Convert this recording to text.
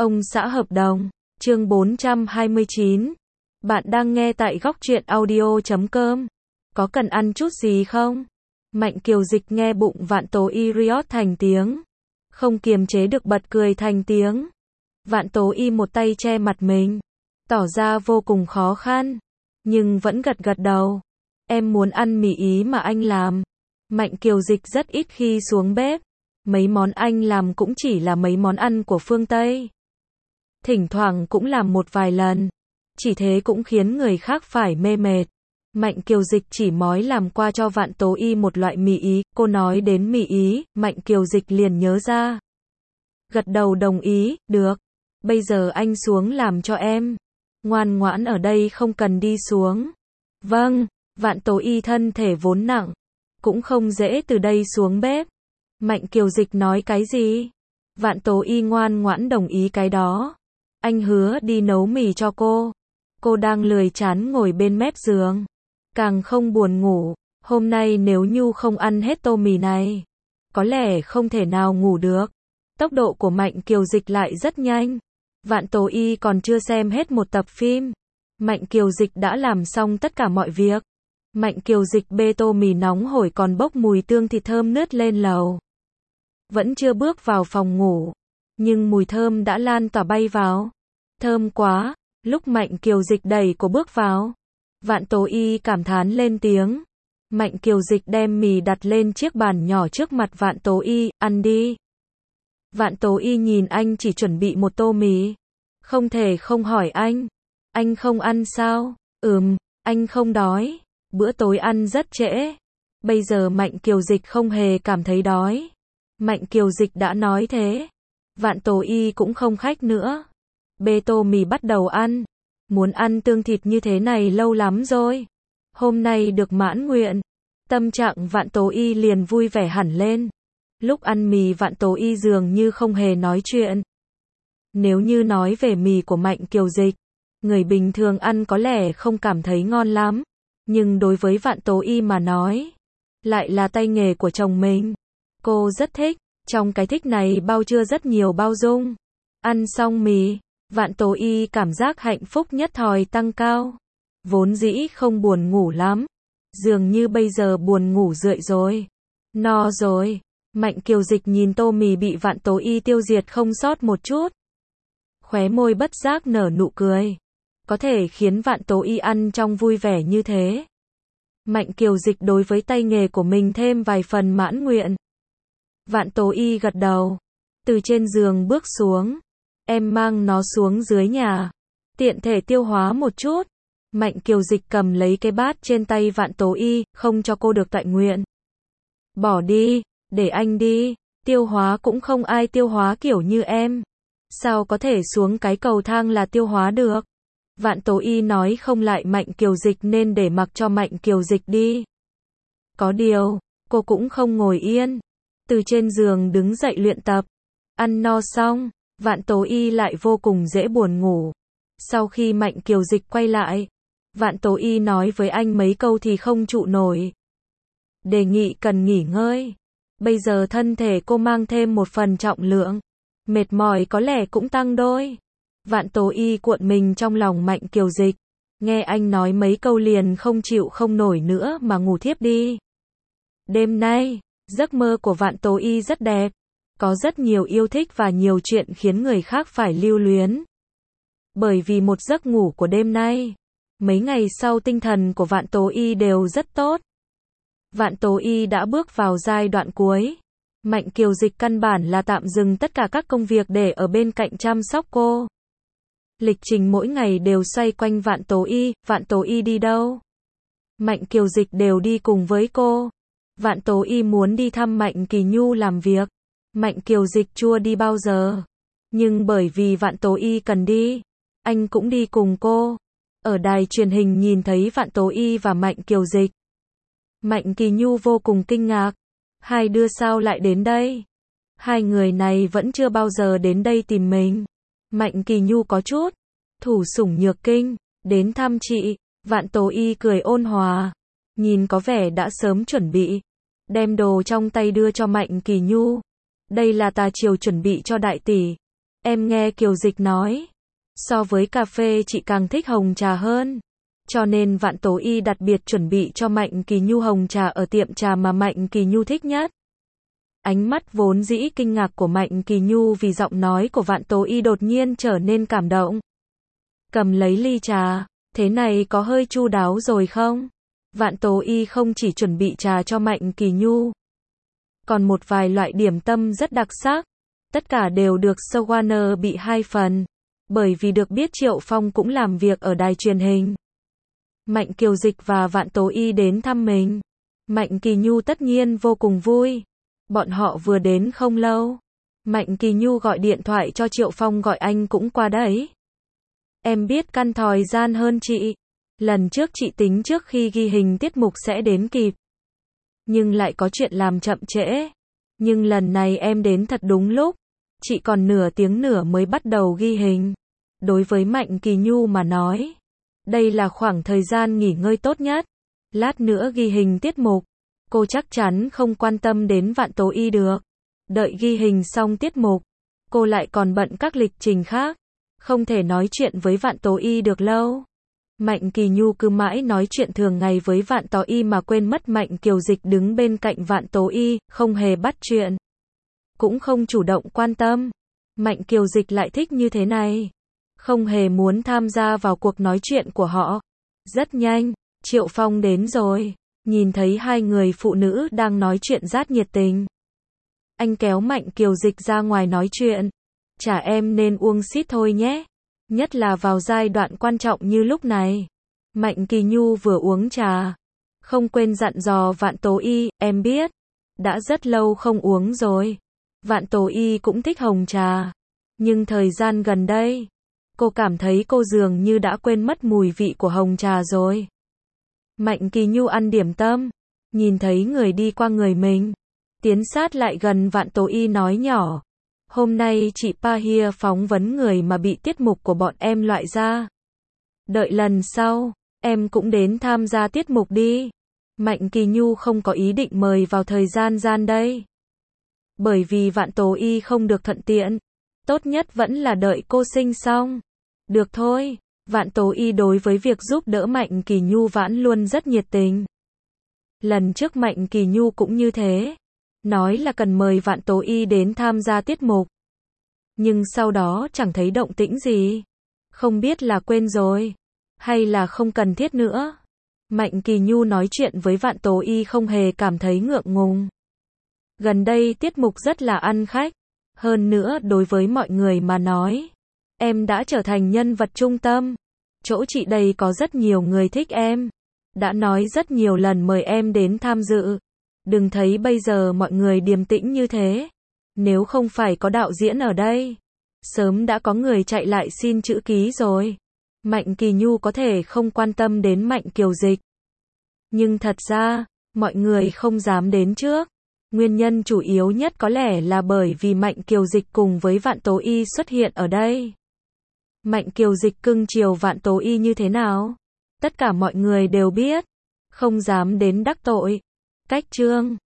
Ông xã hợp đồng, chương 429. Bạn đang nghe tại góc truyện audio.com. Có cần ăn chút gì không? Mạnh Kiều Dịch nghe bụng Vạn Tố Y riót thành tiếng. Không kiềm chế được bật cười thành tiếng. Vạn Tố Y một tay che mặt mình. Tỏ ra vô cùng khó khăn. Nhưng vẫn gật gật đầu. Em muốn ăn mì Ý mà anh làm. Mạnh Kiều Dịch rất ít khi xuống bếp. Mấy món anh làm cũng chỉ là mấy món ăn của phương Tây. Thỉnh thoảng cũng làm một vài lần. Chỉ thế cũng khiến người khác phải mê mệt. Mạnh Kiều Dịch chỉ mói làm qua cho Vạn Tố Y một loại mì Ý. Cô nói đến mì Ý, Mạnh Kiều Dịch liền nhớ ra. Gật đầu đồng ý, được. Bây giờ anh xuống làm cho em. Ngoan ngoãn ở đây không cần đi xuống. Vâng, Vạn Tố Y thân thể vốn nặng. Cũng không dễ từ đây xuống bếp. Mạnh Kiều Dịch nói cái gì? Vạn Tố Y ngoan ngoãn đồng ý cái đó. Anh hứa đi nấu mì cho cô. Cô đang lười chán ngồi bên mép giường. Càng không buồn ngủ. Hôm nay nếu Nhu không ăn hết tô mì này, có lẽ không thể nào ngủ được. Tốc độ của Mạnh Kiều Dịch lại rất nhanh. Vạn Tố Y còn chưa xem hết một tập phim. Mạnh Kiều Dịch đã làm xong tất cả mọi việc. Mạnh Kiều Dịch bê tô mì nóng hổi còn bốc mùi tương thịt thơm nướt lên lầu. Vẫn chưa bước vào phòng ngủ. Nhưng mùi thơm đã lan tỏa bay vào. Thơm quá. Lúc Mạnh Kiều Dịch đẩy cô bước vào, Vạn Tố Y cảm thán lên tiếng. Mạnh Kiều Dịch đem mì đặt lên chiếc bàn nhỏ trước mặt Vạn Tố Y, ăn đi. Vạn Tố Y nhìn anh chỉ chuẩn bị một tô mì. Không thể không hỏi anh. Anh không ăn sao? Anh không đói. Bữa tối ăn rất trễ. Bây giờ Mạnh Kiều Dịch không hề cảm thấy đói. Mạnh Kiều Dịch đã nói thế. Vạn Tố Y cũng không khách nữa. Bê tô mì bắt đầu ăn. Muốn ăn tương thịt như thế này lâu lắm rồi. Hôm nay được mãn nguyện. Tâm trạng Vạn Tố Y liền vui vẻ hẳn lên. Lúc ăn mì Vạn Tố Y dường như không hề nói chuyện. Nếu như nói về mì của Mạnh Kiều Dịch, người bình thường ăn có lẽ không cảm thấy ngon lắm. Nhưng đối với Vạn Tố Y mà nói, lại là tay nghề của chồng mình. Cô rất thích. Trong cái thích này bao chứa rất nhiều bao dung. Ăn xong mì, Vạn Tố Y cảm giác hạnh phúc nhất thời tăng cao. Vốn dĩ không buồn ngủ lắm. Dường như bây giờ buồn ngủ rượi rồi. No rồi. Mạnh Kiều Dịch nhìn tô mì bị Vạn Tố Y tiêu diệt không sót một chút. Khóe môi bất giác nở nụ cười. Có thể khiến Vạn Tố Y ăn trong vui vẻ như thế. Mạnh Kiều Dịch đối với tay nghề của mình thêm vài phần mãn nguyện. Vạn Tố Y gật đầu. Từ trên giường bước xuống. Em mang nó xuống dưới nhà. Tiện thể tiêu hóa một chút. Mạnh Kiều Dịch cầm lấy cái bát trên tay Vạn Tố Y, không cho cô được tọa nguyện. Bỏ đi, để anh đi. Tiêu hóa cũng không ai tiêu hóa kiểu như em. Sao có thể xuống cái cầu thang là tiêu hóa được? Vạn Tố Y nói không lại Mạnh Kiều Dịch nên để mặc cho Mạnh Kiều Dịch đi. Có điều, cô cũng không ngồi yên. Từ trên giường đứng dậy luyện tập. Ăn no xong, Vạn Tố Y lại vô cùng dễ buồn ngủ. Sau khi Mạnh Kiều Dịch quay lại, Vạn Tố Y nói với anh mấy câu thì không trụ nổi. Đề nghị cần nghỉ ngơi. Bây giờ thân thể cô mang thêm một phần trọng lượng. Mệt mỏi có lẽ cũng tăng đôi. Vạn Tố Y cuộn mình trong lòng Mạnh Kiều Dịch. Nghe anh nói mấy câu liền không chịu không nổi nữa mà ngủ thiếp đi. Đêm nay, giấc mơ của Vạn Tố Y rất đẹp. Có rất nhiều yêu thích và nhiều chuyện khiến người khác phải lưu luyến. Bởi vì một giấc ngủ của đêm nay, mấy ngày sau tinh thần của Vạn Tố Y đều rất tốt. Vạn Tố Y đã bước vào giai đoạn cuối. Mạnh Kiều Dịch căn bản là tạm dừng tất cả các công việc để ở bên cạnh chăm sóc cô. Lịch trình mỗi ngày đều xoay quanh Vạn Tố Y đi đâu? Mạnh Kiều Dịch đều đi cùng với cô. Vạn Tố Y muốn đi thăm Mạnh Kỳ Nhu làm việc. Mạnh Kiều Dịch chưa đi bao giờ. Nhưng bởi vì Vạn Tố Y cần đi, anh cũng đi cùng cô. Ở đài truyền hình nhìn thấy Vạn Tố Y và Mạnh Kiều Dịch. Mạnh Kỳ Nhu vô cùng kinh ngạc. Hai đứa sao lại đến đây? Hai người này vẫn chưa bao giờ đến đây tìm mình. Mạnh Kỳ Nhu có chút thủ sủng nhược kinh. Đến thăm chị. Vạn Tố Y cười ôn hòa. Nhìn có vẻ đã sớm chuẩn bị. Đem đồ trong tay đưa cho Mạnh Kỳ Nhu. Đây là tà chiều chuẩn bị cho đại tỷ. Em nghe Kiều Dịch nói, so với cà phê chị càng thích hồng trà hơn. Cho nên Vạn Tố Y đặc biệt chuẩn bị cho Mạnh Kỳ Nhu hồng trà ở tiệm trà mà Mạnh Kỳ Nhu thích nhất. Ánh mắt vốn dĩ kinh ngạc của Mạnh Kỳ Nhu vì giọng nói của Vạn Tố Y đột nhiên trở nên cảm động. Cầm lấy ly trà, thế này có hơi chu đáo rồi không? Vạn Tố Y không chỉ chuẩn bị trà cho Mạnh Kỳ Nhu, còn một vài loại điểm tâm rất đặc sắc. Tất cả đều được Warner bị 2 phần, bởi vì được biết Triệu Phong cũng làm việc ở đài truyền hình. Mạnh Kiều Dịch và Vạn Tố Y đến thăm mình. Mạnh Kỳ Nhu tất nhiên vô cùng vui. Bọn họ vừa đến không lâu, Mạnh Kỳ Nhu gọi điện thoại cho Triệu Phong gọi anh cũng qua đấy. Em biết căn thời gian hơn chị. Lần trước chị tính trước khi ghi hình tiết mục sẽ đến kịp, nhưng lại có chuyện làm chậm trễ. Nhưng lần này em đến thật đúng lúc. Chị còn nửa tiếng nữa mới bắt đầu ghi hình. Đối với Mạnh Kỳ Nhu mà nói, đây là khoảng thời gian nghỉ ngơi tốt nhất. Lát nữa ghi hình tiết mục, cô chắc chắn không quan tâm đến Vạn Tố Y được. Đợi ghi hình xong tiết mục, cô lại còn bận các lịch trình khác, không thể nói chuyện với Vạn Tố Y được lâu. Mạnh Kỳ Nhu cứ mãi nói chuyện thường ngày với Vạn Tố Y mà quên mất Mạnh Kiều Dịch đứng bên cạnh Vạn Tố Y, không hề bắt chuyện, cũng không chủ động quan tâm. Mạnh Kiều Dịch lại thích như thế này, không hề muốn tham gia vào cuộc nói chuyện của họ. Rất nhanh, Triệu Phong đến rồi, nhìn thấy hai người phụ nữ đang nói chuyện rất nhiệt tình. Anh kéo Mạnh Kiều Dịch ra ngoài nói chuyện. Chả em nên uống xít thôi nhé. Nhất là vào giai đoạn quan trọng như lúc này. Mạnh Kỳ Nhu vừa uống trà, không quên dặn dò Vạn Tố Y, em biết, đã rất lâu không uống rồi. Vạn Tố Y cũng thích hồng trà, nhưng thời gian gần đây, cô cảm thấy cô dường như đã quên mất mùi vị của hồng trà rồi. Mạnh Kỳ Nhu ăn điểm tâm, nhìn thấy người đi qua người mình, tiến sát lại gần Vạn Tố Y nói nhỏ. Hôm nay chị Pahia phóng vấn người mà bị tiết mục của bọn em loại ra. Đợi lần sau, em cũng đến tham gia tiết mục đi. Mạnh Kỳ Nhu không có ý định mời vào thời gian gian đây. Bởi vì Vạn Tố Y không được thuận tiện. Tốt nhất vẫn là đợi cô sinh xong. Được thôi, Vạn Tố Y đối với việc giúp đỡ Mạnh Kỳ Nhu vẫn luôn rất nhiệt tình. Lần trước Mạnh Kỳ Nhu cũng như thế. Nói là cần mời Vạn Tố Y đến tham gia tiết mục. Nhưng sau đó chẳng thấy động tĩnh gì. Không biết là quên rồi, hay là không cần thiết nữa. Mạnh Kỳ Nhu nói chuyện với Vạn Tố Y không hề cảm thấy ngượng ngùng. Gần đây tiết mục rất là ăn khách. Hơn nữa đối với mọi người mà nói, em đã trở thành nhân vật trung tâm. Chỗ chị đây có rất nhiều người thích em. Đã nói rất nhiều lần mời em đến tham dự. Đừng thấy bây giờ mọi người điềm tĩnh như thế. Nếu không phải có đạo diễn ở đây, sớm đã có người chạy lại xin chữ ký rồi. Mạnh Kỳ Nhu có thể không quan tâm đến Mạnh Kiều Dịch, nhưng thật ra, mọi người không dám đến trước. Nguyên nhân chủ yếu nhất có lẽ là bởi vì Mạnh Kiều Dịch cùng với Vạn Tố Y xuất hiện ở đây. Mạnh Kiều Dịch cưng chiều Vạn Tố Y như thế nào? Tất cả mọi người đều biết, không dám đến đắc tội. Cách chương